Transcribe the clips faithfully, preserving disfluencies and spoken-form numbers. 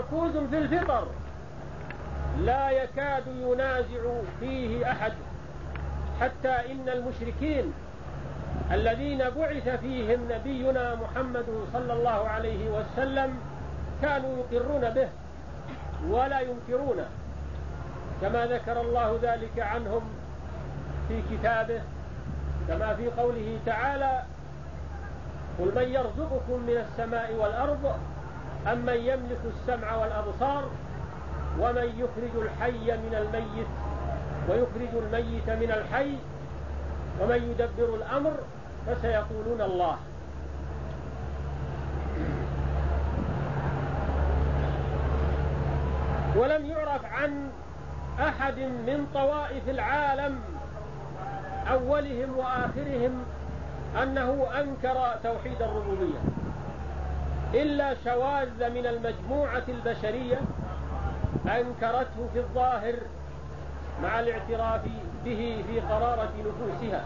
مركوز في الفطر لا يكاد ينازع فيه أحد، حتى إن المشركين الذين بعث فيهم نبينا محمد صلى الله عليه وسلم كانوا يقرون به ولا ينكرونه، كما ذكر الله ذلك عنهم في كتابه، كما في قوله تعالى: قل من يرزقكم من السماء والأرض أم من يملك السمع والأبصار ومن يخرج الحي من الميت ويخرج الميت من الحي ومن يدبر الأمر فسيقولون الله. ولم يعرف عن أحد من طوائف العالم أولهم وآخرهم أنه أنكر توحيد الربوبية إلا شواذ من المجموعة البشرية أنكرته في الظاهر مع الاعتراف به في قرارة نفوسها،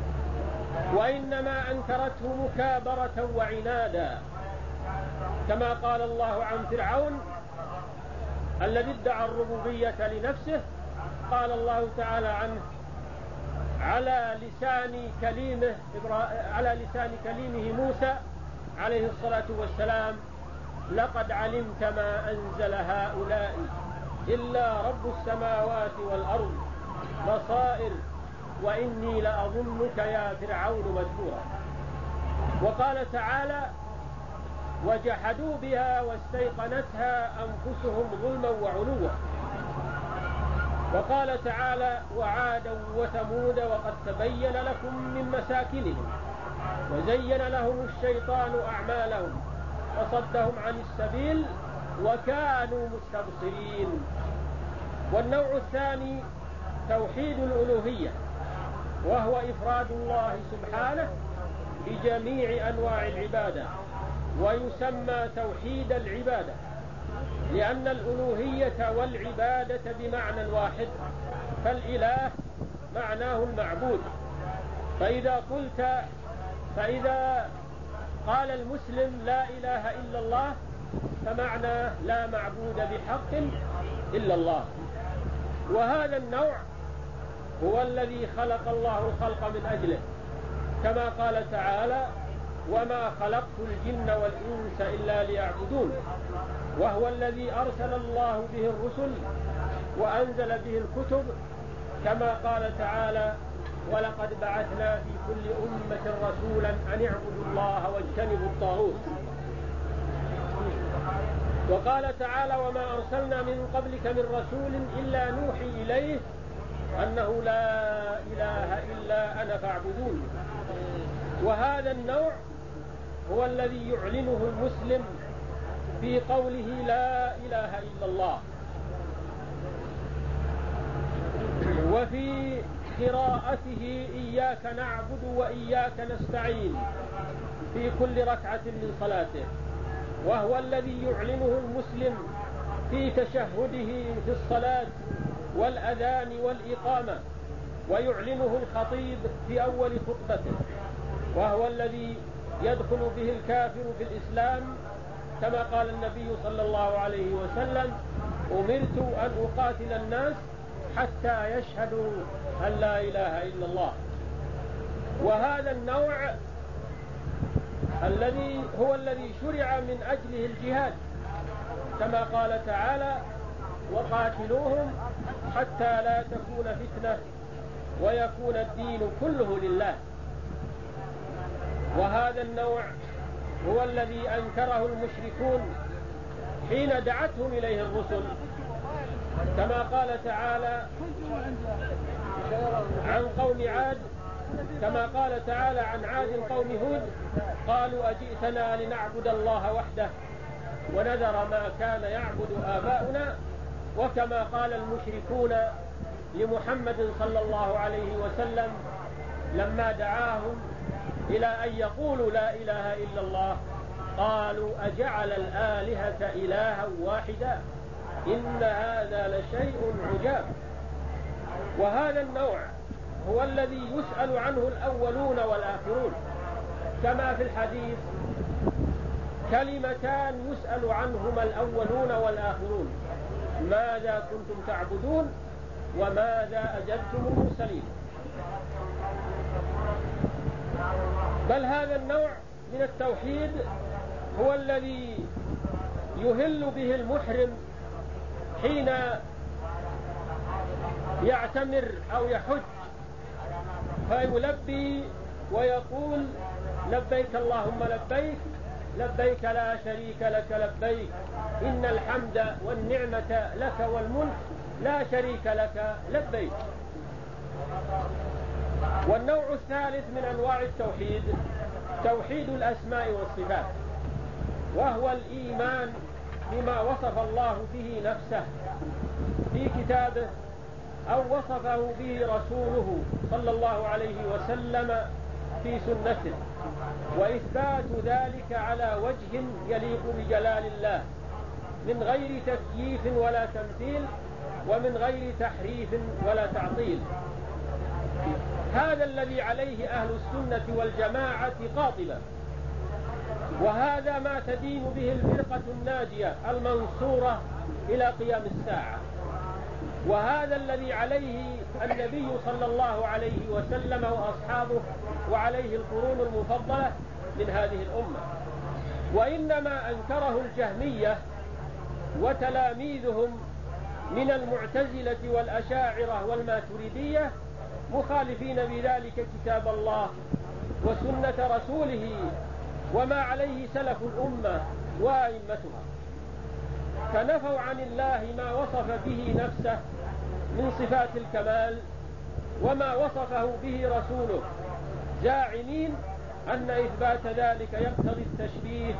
وإنما أنكرته مكابرة وعنادا، كما قال الله عن فرعون الذي ادعى الربوبية لنفسه، قال الله تعالى عنه على لسان كليمه على لسان كليمه موسى عليه الصلاة والسلام: لقد علمت ما أنزل هؤلاء إلا رب السماوات والأرض بصائر وإني لأظنك يا فرعون مذكورا. وقال تعالى: وجحدوا بها واستيقنتها أنفسهم ظلما وعلوا. وقال تعالى: وعادا وثمود وقد تبين لكم من مساكنهم وزين لهم الشيطان أعمالهم وصدهم عن السبيل وكانوا مستبصرين. والنوع الثاني توحيد الألوهية، وهو إفراد الله سبحانه بجميع أنواع العبادة، ويسمى توحيد العبادة لأن الألوهية والعبادة بمعنى واحد، فالإله معناه المعبود. فإذا قلت فإذا قال المسلم لا إله إلا الله فمعناه لا معبود بحق إلا الله. وهذا النوع هو الذي خلق الله الخلق من أجله، كما قال تعالى: وما خلقت الجن والإنس إلا ليعبدون. وهو الذي أرسل الله به الرسل وأنزل به الكتب، كما قال تعالى: ولقد بعثنا في كل أمة رسولا أن اعبدوا الله واجتنبوا الطاغوت. وقال تعالى: وما أرسلنا من قبلك من رسول إلا نوحي إليه أنه لا إله إلا أنا فاعبدون. وهذا النوع هو الذي يعلنه المسلم في قوله لا إله إلا الله، وفي قراءته إياك نعبد وإياك نستعين في كل ركعة من صلاته، وهو الذي يعلنه المسلم في تشهده في الصلاة والأذان والإقامة، ويعلنه الخطيب في أول خطبته، وهو الذي يدخل به الكافر في الإسلام، كما قال النبي صلى الله عليه وسلم: أمرت أن أقاتل الناس حتى يشهدوا أن لا إله إلا الله. وهذا النوع الذي هو الذي شرع من أجله الجهاد، كما قال تعالى: وقاتلوهم حتى لا تكون فتنة ويكون الدين كله لله. وهذا النوع هو الذي أنكره المشركون حين دعتهم إليه الرسل، كما قال تعالى عن قوم عاد، كما قال تعالى عن عاد قوم هود: قالوا أجئتنا لنعبد الله وحده ونذر ما كان يعبد آباؤنا. وكما قال المشركون لمحمد صلى الله عليه وسلم لما دعاهم إلى أن يقولوا لا إله إلا الله: قالوا أجعل الآلهة إلها واحدا إن هذا لشيء عجاب. وهذا النوع هو الذي يسأل عنه الأولون والآخرون، كما في الحديث كلمتان يسأل عنهما الأولون والآخرون: ماذا كنتم تعبدون وماذا أجبتم المرسلين. بل هذا النوع من التوحيد هو الذي يهل به المحرم حين يعتمر أو يحج، فيلبي ويقول: لبيك اللهم لبيك، لبيك لا شريك لك لبيك، إن الحمد والنعمة لك والملك لا شريك لك لبيك. والنوع الثالث من أنواع التوحيد توحيد الأسماء والصفات، وهو الإيمان بما وصف الله به نفسه في كتابه أو وصفه به رسوله صلى الله عليه وسلم في سنته، وإثبات ذلك على وجه يليق بجلال الله من غير تكييف ولا تمثيل، ومن غير تحريف ولا تعطيل. هذا الذي عليه أهل السنة والجماعة قاطبة، وهذا ما تدين به الفرقة الناجية المنصورة إلى قيام الساعة، وهذا الذي عليه النبي صلى الله عليه وسلم وأصحابه، وعليه القرون المفضلة من هذه الأمة. وإنما أنكره الجهمية وتلاميذهم من المعتزلة والأشاعرة والماتريدية، مخالفين بذلك كتاب الله وسنة رسوله وما عليه سلف الأمة وأئمتها، فنفوا عن الله ما وصف به نفسه من صفات الكمال وما وصفه به رسوله، زاعمين أن إثبات ذلك يقتضي التشبيه،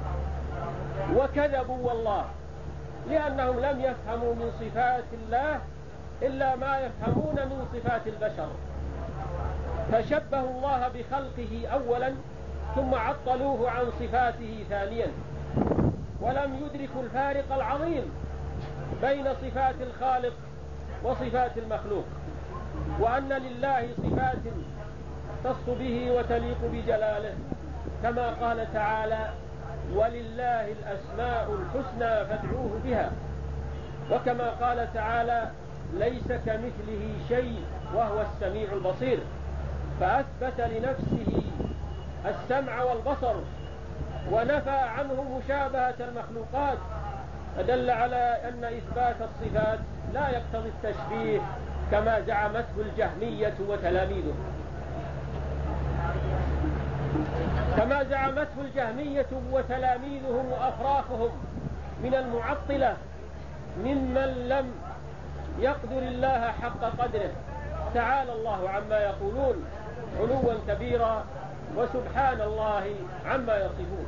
وكذبوا والله، لأنهم لم يفهموا من صفات الله إلا ما يفهمون من صفات البشر، فشبهوا الله بخلقه أولا ثم عطلوه عن صفاته ثانيا، ولم يدركوا الفارق العظيم بين صفات الخالق وصفات المخلوق، وأن لله صفات تصف به وتليق بجلاله، كما قال تعالى: ولله الأسماء الحسنى فادعوه بها، وكما قال تعالى: ليس كمثله شيء وهو السميع البصير، فأثبت لنفسه السمع والبصر ونفى عنه مشابهة المخلوقات، فدل على أن إثبات الصفات لا يقتضي التشبيه كما زعمته الجهمية وتلاميذه، كما زعمته الجهمية وتلاميذهم وأفراخهم من المعطلة ممن لم يقدر الله حق قدره. تعالى الله عما يقولون علوا كبيرا، وسبحان الله عما يصفون.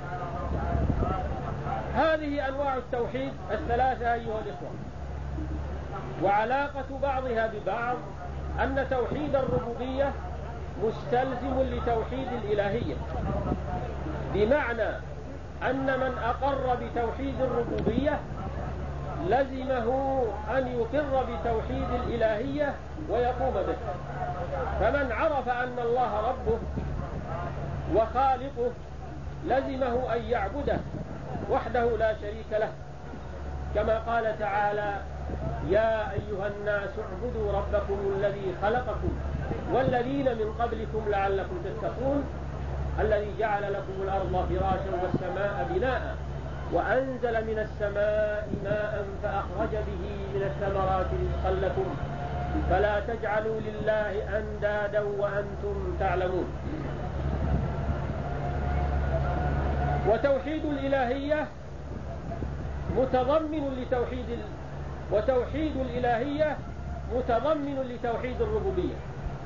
هذه أنواع التوحيد الثلاثة أيها الإخوة، وعلاقة بعضها ببعض أن توحيد الربوبية مستلزم لتوحيد الإلهية، بمعنى أن من أقر بتوحيد الربوبية لزمه أن يقر بتوحيد الإلهية ويقوم به. فمن عرف أن الله ربه وخالقه لزمه أن يعبده وحده لا شريك له، كما قال تعالى: يا أيها الناس اعبدوا ربكم الذي خلقكم والذين من قبلكم لعلكم تتقون، الذي جعل لكم الأرض فراشا والسماء بناء وأنزل من السماء ماء فأخرج به من الثمرات رزقا لكم فلا تجعلوا لله أندادا وأنتم تعلمون. وتوحيد الإلهية متضمن لتوحيد ال... وتوحيد الإلهية متضمن لتوحيد الربوبية.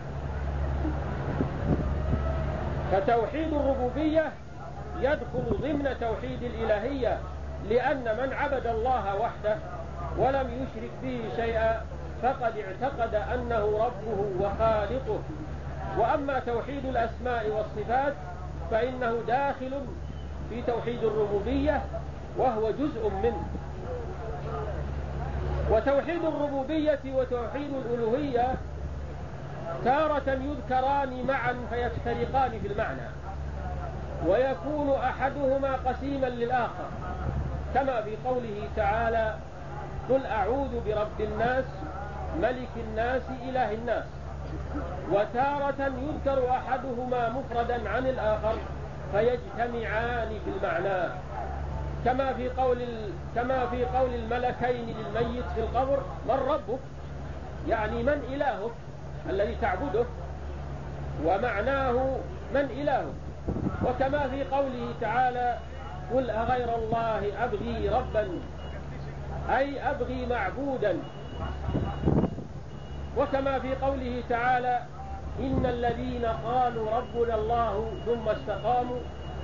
فتوحيد الربوبية يدخل ضمن توحيد الإلهية، لأن من عبد الله وحده ولم يشرك به شيئا فقد اعتقد أنه ربه وخالقه. وأما توحيد الأسماء والصفات فإنه داخل في توحيد الربوبية وهو جزء منه. وتوحيد الربوبية وتوحيد الألوهية تارة يذكران معا فيفترقان في المعنى، ويكون أحدهما قسيما للآخر، كما في قوله تعالى: قل أعوذ برب الناس ملك الناس إله الناس. وتارة يذكر أحدهما مفردا عن الآخر فيجتمعان في المعنى، كما في قول كما في قول الملكين للميت في القبر: من ربك؟ يعني من إلهك الذي تعبده، ومعناه من إلهك. وكما في قوله تعالى: قل أغير الله أبغي ربا، أي أبغي معبودا. وكما في قوله تعالى: إن الذين قالوا ربنا الله ثم استقاموا.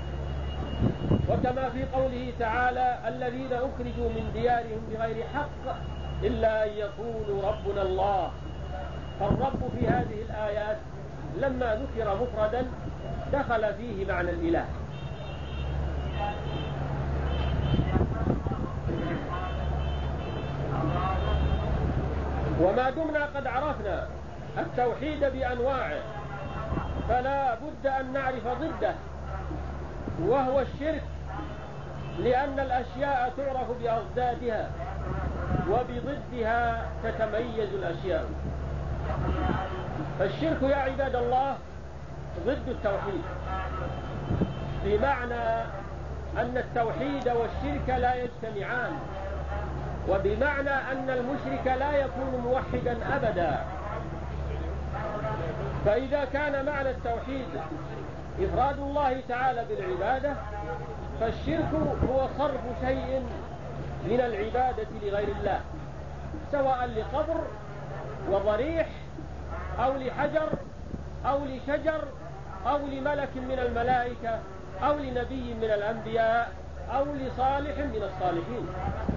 وكما في قوله تعالى: الذين أخرجوا من ديارهم بغير حق إلا أن يقولوا ربنا الله. فالرب في هذه الآيات لما ذكر مفردا دخل فيه معنى الإله. وما دمنا قد عرفنا التوحيد بأنواعه فلا بد أن نعرف ضده، وهو الشرك، لأن الأشياء تعرف بأضدادها وبضدها تتميز الأشياء. فالشرك يا عباد الله ضد التوحيد، بمعنى أن التوحيد والشرك لا يجتمعان، وبمعنى أن المشرك لا يكون موحدا أبدا. فإذا كان معنى التوحيد إفراد الله تعالى بالعبادة، فالشرك هو صرف شيء من العبادة لغير الله، سواء لقبر وضريح أو لحجر أو لشجر أو لملك من الملائكة أو لنبي من الأنبياء أو لصالح من الصالحين.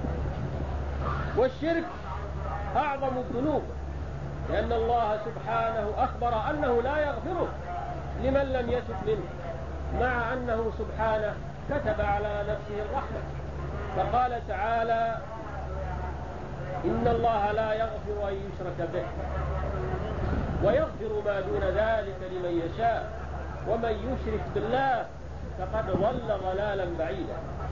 والشرك أعظم الذنوب، لأن الله سبحانه أخبر أنه لا يغفره لمن لم يتب منه، مع أنه سبحانه كتب على نفسه الرحمة، فقال تعالى: إن الله لا يغفر أن يشرك به ويغفر ما دون ذلك لمن يشاء ومن يشرك بالله فقد ضل ضلالا بعيدا.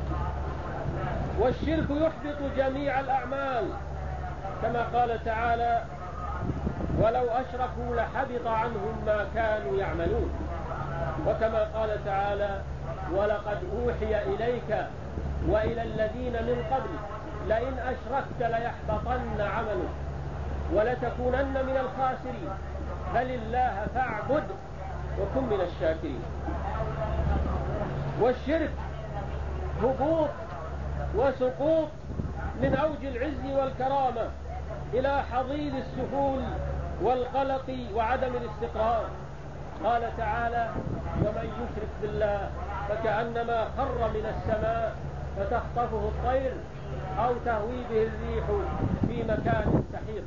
والشرك يحبط جميع الأعمال، كما قال تعالى: ولو أشركوا لحبط عنهم ما كانوا يعملون. وكما قال تعالى: ولقد أوحي إليك وإلى الذين من قبلك لئن أشركت ليحبطن عملك ولتكونن من الخاسرين بل الله فاعبد وكن من الشاكرين. والشرك هبوط وسقوط من أوج العز والكرامة إلى حضيض السفول والقلق وعدم الاستقرار. قال تعالى: ومن يشرك بالله فكأنما خر من السماء فتخطفه الطير أو تهوي به الريح في مكان سحيق.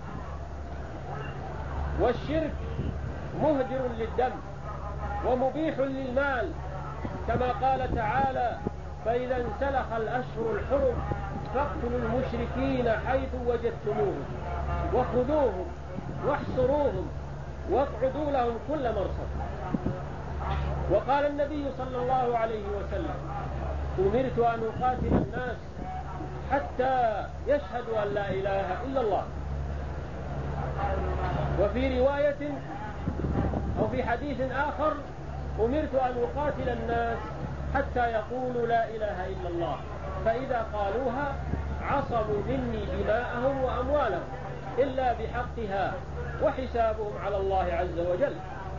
والشرك مهدر للدم ومبيح للمال، كما قال تعالى: فإذا انسلخ الأشهر الحرم فاقتلوا المشركين حيث وجدتموهم وخذوهم واحصروهم واقعدوا لهم كل مرصد. وقال النبي صلى الله عليه وسلم: أمرت أن أقاتل الناس حتى يشهدوا أن لا إله إلا الله. وفي رواية أو في حديث آخر: أمرت أن أقاتل الناس حتى يقولوا لا إله إلا الله، فإذا قالوها عصموا مني دماءهم وأموالهم إلا بحقها وحسابهم على الله عز وجل.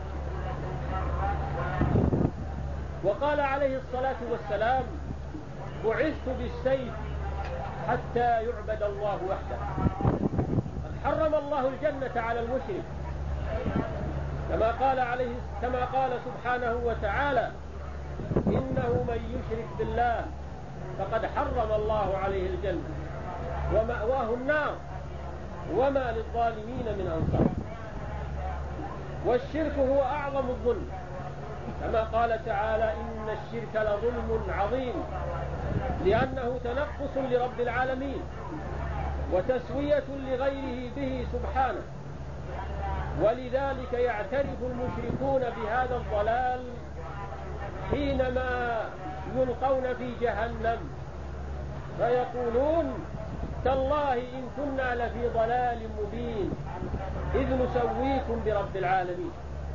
وقال عليه الصلاة والسلام: بعثت بالسيف حتى يعبد الله وحده. قد حرم الله الجنة على المشرك، كما قال عليه كما قال سبحانه وتعالى: إنه من يشرك بالله فقد حرم الله عليه الجنة ومأواه النار وما للظالمين من أنصار. والشرك هو أعظم الظلم، كما قال تعالى: إن الشرك لظلم عظيم، لأنه تنقص لرب العالمين وتسوية لغيره به سبحانه. ولذلك يعترف المشركون بهذا الضلال حينما يلقون في جهنم فيقولون تالله إن كنا لفي ضلال مبين إذ نسويكم برب العالمين.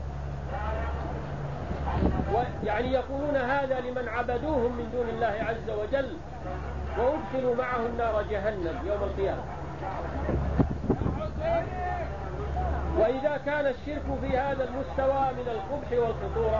يعني يقولون هذا لمن عبدوهم من دون الله عز وجل وأدخلوا معهم نار جهنم يوم القيامة. وإذا كان الشرك في هذا المستوى من القبح والخطورة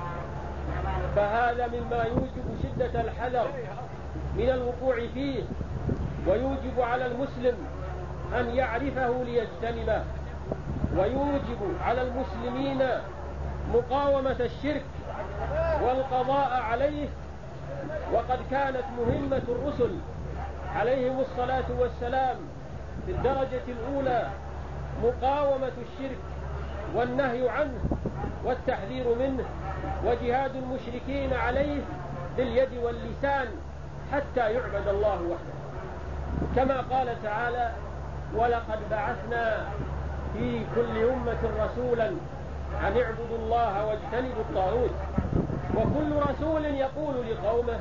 فهذا مما يوجب شدة الحذر من الوقوع فيه، ويوجب على المسلم أن يعرفه ليجتنبه، ويوجب على المسلمين مقاومة الشرك والقضاء عليه. وقد كانت مهمة الرسل عليهم الصلاة والسلام في الدرجة الأولى مقاومة الشرك والنهي عنه والتحذير منه وجهاد المشركين عليه باليد واللسان حتى يعبد الله وحده، كما قال تعالى ولقد بعثنا في كل أمة رسولا أن اعبدوا الله واجتنبوا الطاغوت. وكل رسول يقول لقومه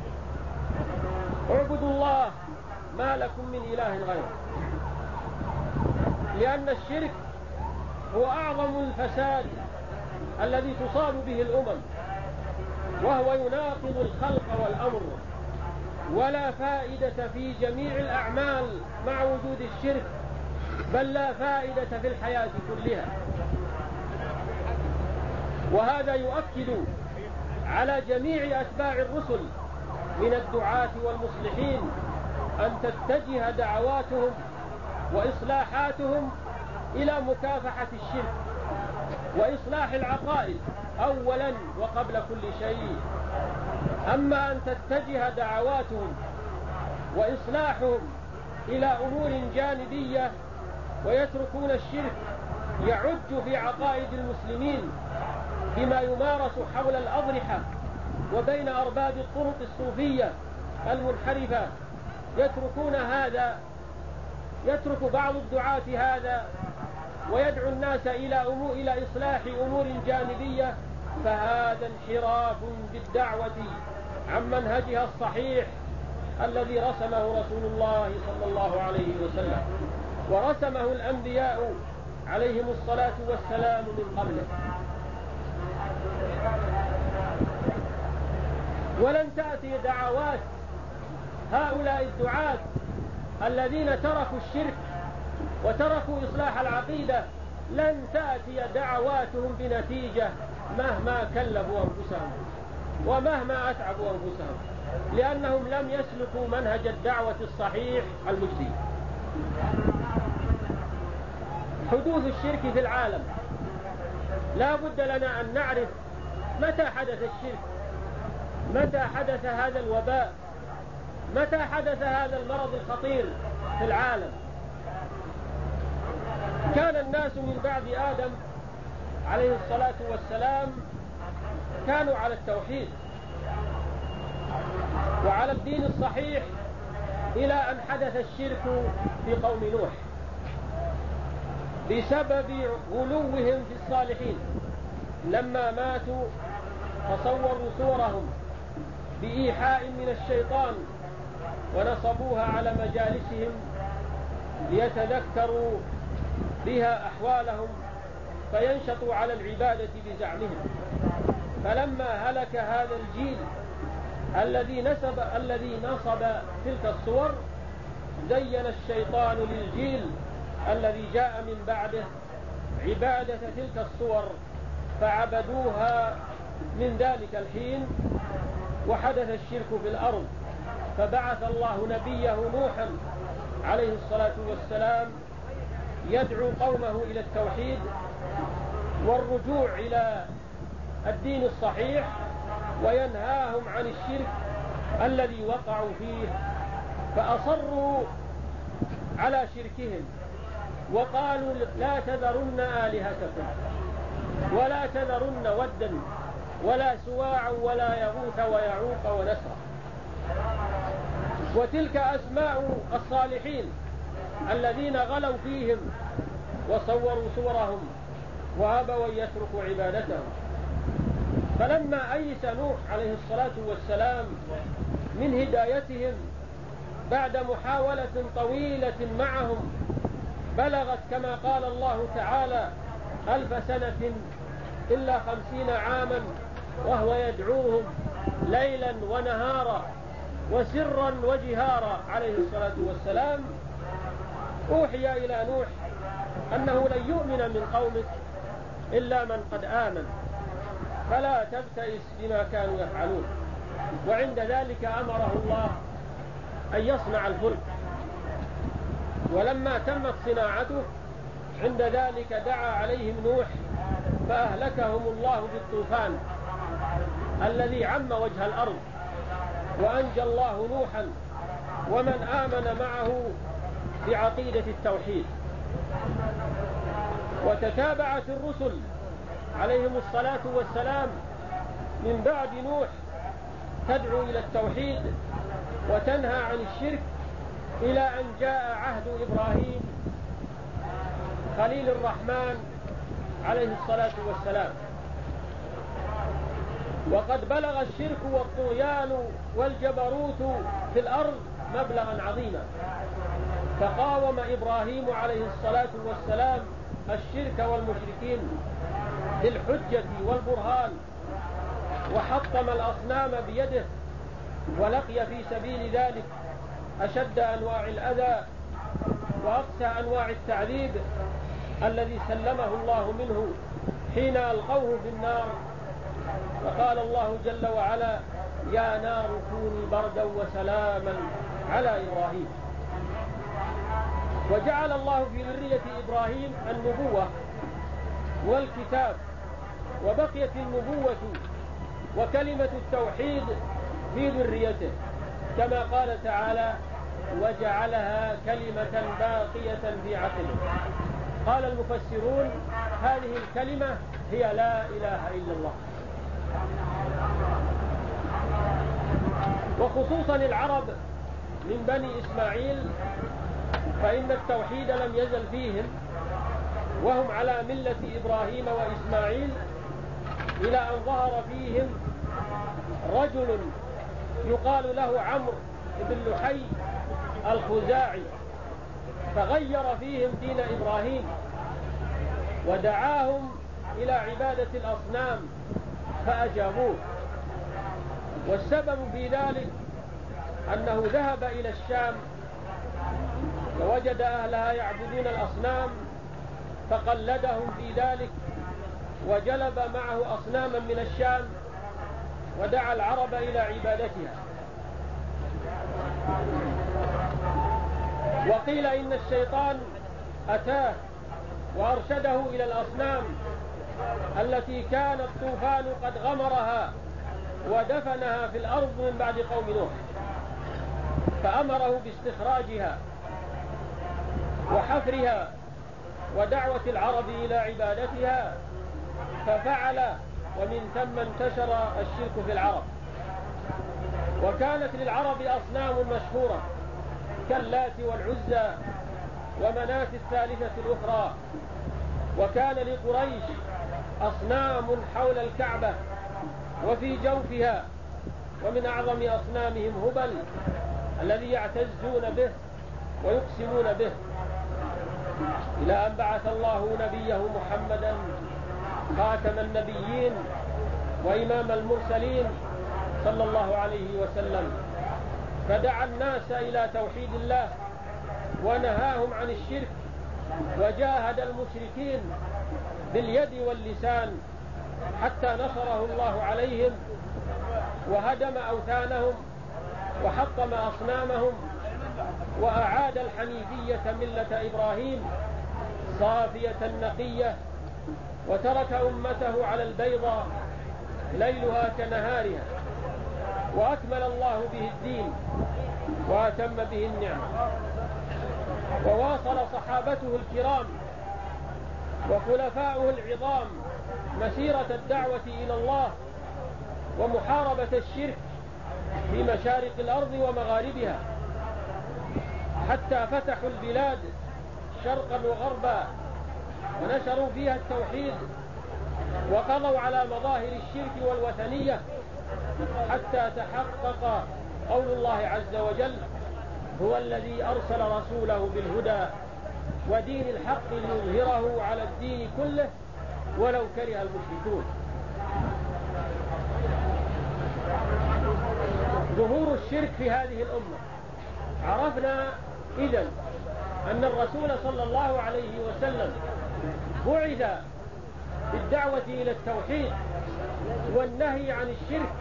اعبدوا الله ما لكم من إله غيره، لأن الشرك هو أعظم الفساد الذي تصاب به الأمم، وهو يناقض الخلق والأمر، ولا فائدة في جميع الأعمال مع وجود الشرك، بل لا فائدة في الحياة كلها. وهذا يؤكد على جميع أتباع الرسل من الدعاة والمصلحين أن تتجه دعواتهم وإصلاحاتهم إلى مكافحة الشرك وإصلاح العقائد أولا وقبل كل شيء. أما أن تتجه دعواتهم وإصلاحهم إلى أمور جانبية ويتركون الشرك يعج في عقائد المسلمين بما يمارس حول الأضرحة وبين أرباب الطرق الصوفية المنحرفة، يتركون هذا، يترك بعض الدعاة هذا ويدعو الناس إلى أمور إلى إصلاح أمور جانبية، فهذا انحراف بالدعوة عن منهجها الصحيح الذي رسمه رسول الله صلى الله عليه وسلم ورسمه الأنبياء عليهم الصلاة والسلام من قبله. ولن تأتي دعوات هؤلاء الدعاة الذين تركوا الشرك وتركوا إصلاح العقيدة، لن تأتي دعواتهم بنتيجة مهما كلفوا أنفسهم ومهما أتعبوا أنفسهم، لأنهم لم يسلكوا منهج الدعوة الصحيح المجدي. حدوث الشرك في العالم لا بد لنا أن نعرف متى حدث الشرك، متى حدث هذا الوباء، متى حدث هذا المرض الخطير في العالم. كان الناس من بعد آدم عليه الصلاة والسلام كانوا على التوحيد وعلى الدين الصحيح إلى أن حدث الشرك في قوم نوح بسبب غلوهم في الصالحين. لما ماتوا تصوروا صورهم بإيحاء من الشيطان ونصبوها على مجالسهم ليتذكروا بها أحوالهم فينشطوا على العبادة بزعمهم. فلما هلك هذا الجيل الذي نسب الذي نصب تلك الصور، زين الشيطان للجيل الذي جاء من بعده عبادة تلك الصور فعبدوها من ذلك الحين، وحدث الشرك في الأرض. فبعث الله نبيه نوحا عليه الصلاة والسلام يدعو قومه إلى التوحيد والرجوع إلى الدين الصحيح، وينهاهم عن الشرك الذي وقعوا فيه. فأصروا على شركهم وقالوا لا تذرن آلهتكم ولا تذرن ودا ولا سواعا ولا يغوث ويعوق ونسرا. وتلك أسماء الصالحين الذين غلوا فيهم وصوروا صورهم وأبوا أن يتركوا عبادتهم. فلما أيس نوح عليه الصلاة والسلام من هدايتهم بعد محاولة طويلة معهم بلغت كما قال الله تعالى ألف سنة إلا خمسين عاما وهو يدعوهم ليلا ونهارا وسرا وجهارا عليه الصلاة والسلام، أوحي إلى نوح أنه لن يؤمن من قومك إلا من قد آمن فلا تبتئس بما كانوا يفعلون. وعند ذلك أمره الله أن يصنع الفلك، ولما تمت صناعته عند ذلك دعا عليهم نوح فأهلكهم الله بالطوفان الذي عم وجه الأرض، وأنجى الله نوحا ومن آمن معه بعقيدة التوحيد. وتتابعت الرسل عليهم الصلاة والسلام من بعد نوح تدعو إلى التوحيد وتنهى عن الشرك إلى أن جاء عهد إبراهيم خليل الرحمن عليه الصلاة والسلام، وقد بلغ الشرك والطغيان والجبروت في الأرض مبلغا عظيما، فقاوم إبراهيم عليه الصلاة والسلام الشرك والمشركين بالحجة والبرهان، وحطم الأصنام بيده، ولقي في سبيل ذلك أشد أنواع الأذى وأقسى أنواع التعذيب الذي سلمه الله منه حين ألقوه في النار. فقال الله جل وعلا: يا نار كوني بردا وسلاما على إبراهيم. وجعل الله في ذرية إبراهيم النبوة والكتاب، وبقيت النبوة وكلمة التوحيد في ذريته كما قال تعالى: وجعلها كلمة باقية في عقبه. قال المفسرون: هذه الكلمة هي لا إله إلا الله. وخصوصا العرب من بني إسماعيل فإن التوحيد لم يزل فيهم، وهم على ملة إبراهيم وإسماعيل، إلى أن ظهر فيهم رجل يقال له عمرو بن لحي الخزاعي، فغير فيهم دين إبراهيم ودعاهم إلى عبادة الأصنام فأجابوه. والسبب في ذلك أنه ذهب إلى الشام ووجد أهلها يعبدون الأصنام فقلدهم في ذلك، وجلب معه أصناما من الشام ودعا العرب إلى عبادتها. وقيل إن الشيطان أتاه وأرشده إلى الأصنام التي كان الطوفان قد غمرها ودفنها في الأرض من بعد قوم نوح، فأمره باستخراجها وحفرها ودعوة العرب إلى عبادتها، ففعل، ومن ثم انتشر الشرك في العرب. وكانت للعرب أصنام مشهورة كاللات والعزى ومناة الثالثة الأخرى، وكان لقريش أصنام حول الكعبة وفي جوفها، ومن أعظم أصنامهم هبل الذي يعتزون به ويقسمون به، إلى أن بعث الله نبيه محمدا خاتم النبيين وإمام المرسلين صلى الله عليه وسلم، فدعا الناس إلى توحيد الله ونهاهم عن الشرك، وجاهد المشركين باليد واللسان حتى نصره الله عليهم وهدم أوثانهم وحطم أصنامهم، وأعاد الحنيفية ملة إبراهيم صافية نقية، وترك أمته على البيضاء ليلها كنهارها، وأكمل الله به الدين وأتم به النعمة. وواصل صحابته الكرام وخلفاؤه العظام مسيرة الدعوة إلى الله ومحاربة الشرك في مشارق الأرض ومغاربها، حتى فتحوا البلاد شرقا وغربا ونشروا فيها التوحيد وقضوا على مظاهر الشرك والوثنية حتى تحقق قول الله عز وجل: هو الذي أرسل رسوله بالهدى ودين الحق ليظهره على الدين كله ولو كره المشركون. ظهور الشرك في هذه الأمة. عرفنا إذن أن الرسول صلى الله عليه وسلم بعث بالدعوة إلى التوحيد والنهي عن الشرك،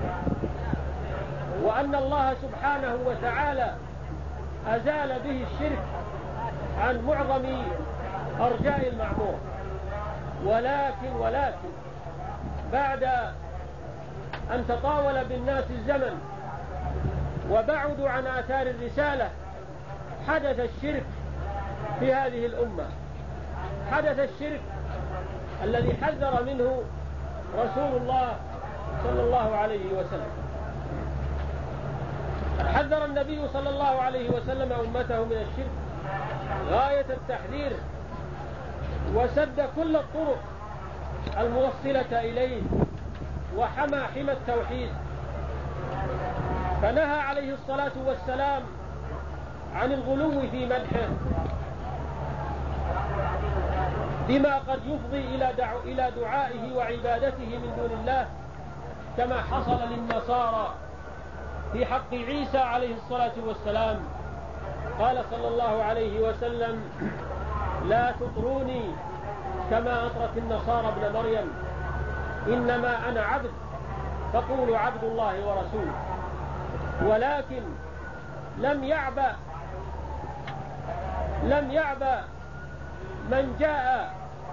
وأن الله سبحانه وتعالى أزال به الشرك عن معظم أرجاء المعمور. ولكن ولكن بعد أن تطاول بالناس الزمن وبعدوا عن آثار الرسالة حدث الشرك في هذه الأمة. حدث الشرك الذي حذر منه رسول الله صلى الله عليه وسلم. حذر النبي صلى الله عليه وسلم أمته من الشرك غاية التحذير، وسد كل الطرق الموصلة إليه، وحمى حمى التوحيد. فنهى عليه الصلاة والسلام عن الغلو في مدحه بما قد يفضي إلى دعو إلى دعائه وعبادته من دون الله، كما حصل للنصارى في حق عيسى عليه الصلاة والسلام. قال صلى الله عليه وسلم: لا تطروني كما أطرت النصارى ابن مريم، إنما أنا عبد فقولوا عبد الله ورسوله. ولكن لم يعبأ لم يعبأ من جاء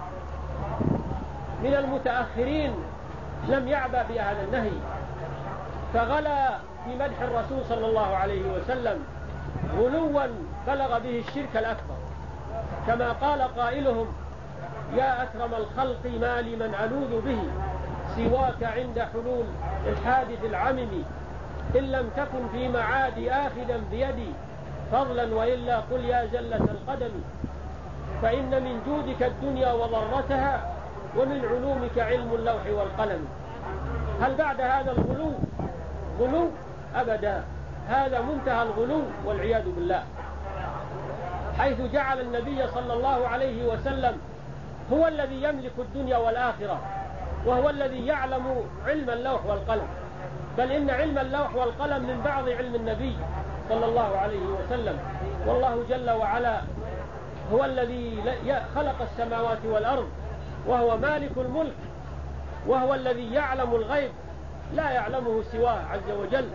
من المتأخرين، لم يعبأ بهذا النهي، فغلا في مدح الرسول صلى الله عليه وسلم غلوا بلغ به الشرك الأكبر، كما قال قائلهم: يا أكرم الخلق ما لمن ألوذ به سواك عند حلول الحادث العمم، إن لم تكن في معادي آخذا بيدي فضلا وإلا قل يا زلة القدم، فإن من جودك الدنيا وضرتها ومن علومك علم اللوح والقلم. هل بعد هذا الغلو غلو؟ أبدا، هذا منتهى الغلو والعياذ بالله، حيث جعل النبي صلى الله عليه وسلم هو الذي يملك الدنيا والآخرة، وهو الذي يعلم علم اللوح والقلم، بل إن علم اللوح والقلم من بعض علم النبي صلى الله عليه وسلم. والله جل وعلا هو الذي خلق السماوات والأرض، وهو مالك الملك، وهو الذي يعلم الغيب لا يعلمه سواه عز وجل.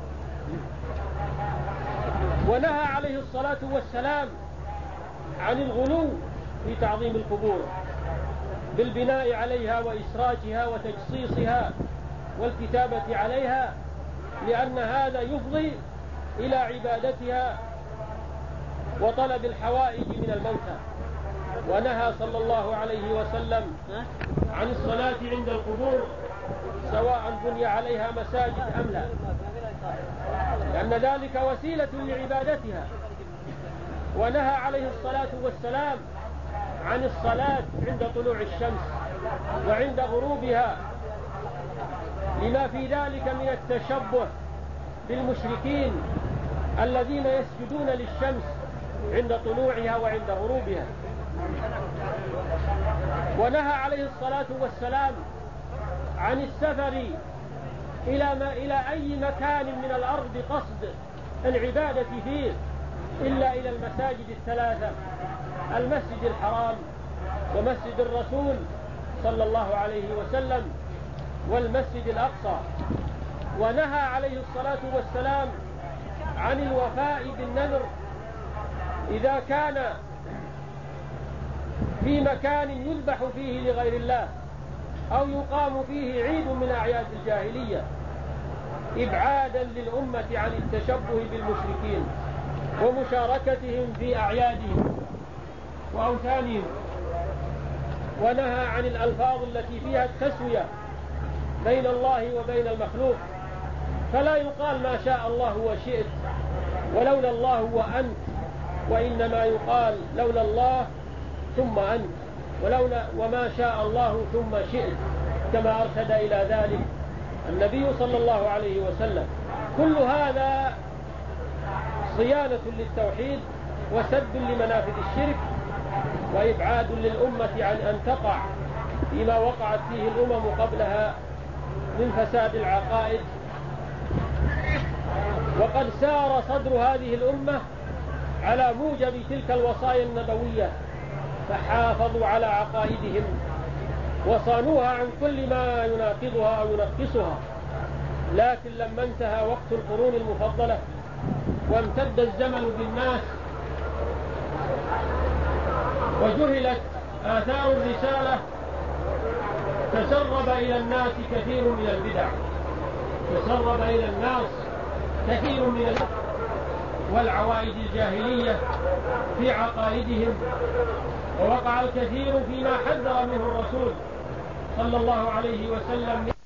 ونهى عليه الصلاة والسلام عن الغلو في تعظيم القبور بالبناء عليها وإسراجها وتجصيصها والكتابة عليها، لأن هذا يفضي إلى عبادتها وطلب الحوائج من الموتى. ونهى صلى الله عليه وسلم عن الصلاة عند القبور سواء بني عليها مساجد أم لا، لأن ذلك وسيلة لعبادتها. ونهى عليه الصلاة والسلام عن الصلاة عند طلوع الشمس وعند غروبها، لما في ذلك من التشبه بالمشركين الذين يسجدون للشمس عند طلوعها وعند غروبها. ونهى عليه الصلاة والسلام عن السفر إلى, ما إلى أي مكان من الأرض قصد العبادة فيه إلا إلى المساجد الثلاثة: المسجد الحرام ومسجد الرسول صلى الله عليه وسلم والمسجد الأقصى. ونهى عليه الصلاة والسلام عن الوفاء بالنذر إذا كان في مكان يذبح فيه لغير الله أو يقام فيه عيد من أعياد الجاهلية، إبعادا للأمة عن التشبه بالمشركين ومشاركتهم في أعيادهم وأوثانهم. ونهى عن الألفاظ التي فيها التسوية بين الله وبين المخلوق، فلا يقال ما شاء الله وشئت ولولا الله وأنت، وإنما يقال لولا الله ثم أنت، ولولا وما شاء الله ثم شئت. كما أرشد إلى ذلك النبي صلى الله عليه وسلم. كل هذا صيانة للتوحيد وسد لمنافذ الشرك وإبعاد للأمة عن أن تقع فيما وقعت فيه الأمم قبلها من فساد العقائد. وقد سار صدر هذه الأمة على موجب تلك الوصايا النبوية، فحافظوا على عقائدهم وصانوها عن كل ما يناقضها أو ينقصها. لكن لما انتهى وقت القرون المفضلة وامتد الزمن بالناس وجهلت آثار الرسالة، تسرب إلى الناس كثير من البدع، تسرب إلى الناس كثير من البدع والعوائد الجاهلية في عقائدهم، ووقع الكثير فيما حذر منه الرسول صلى الله عليه وسلم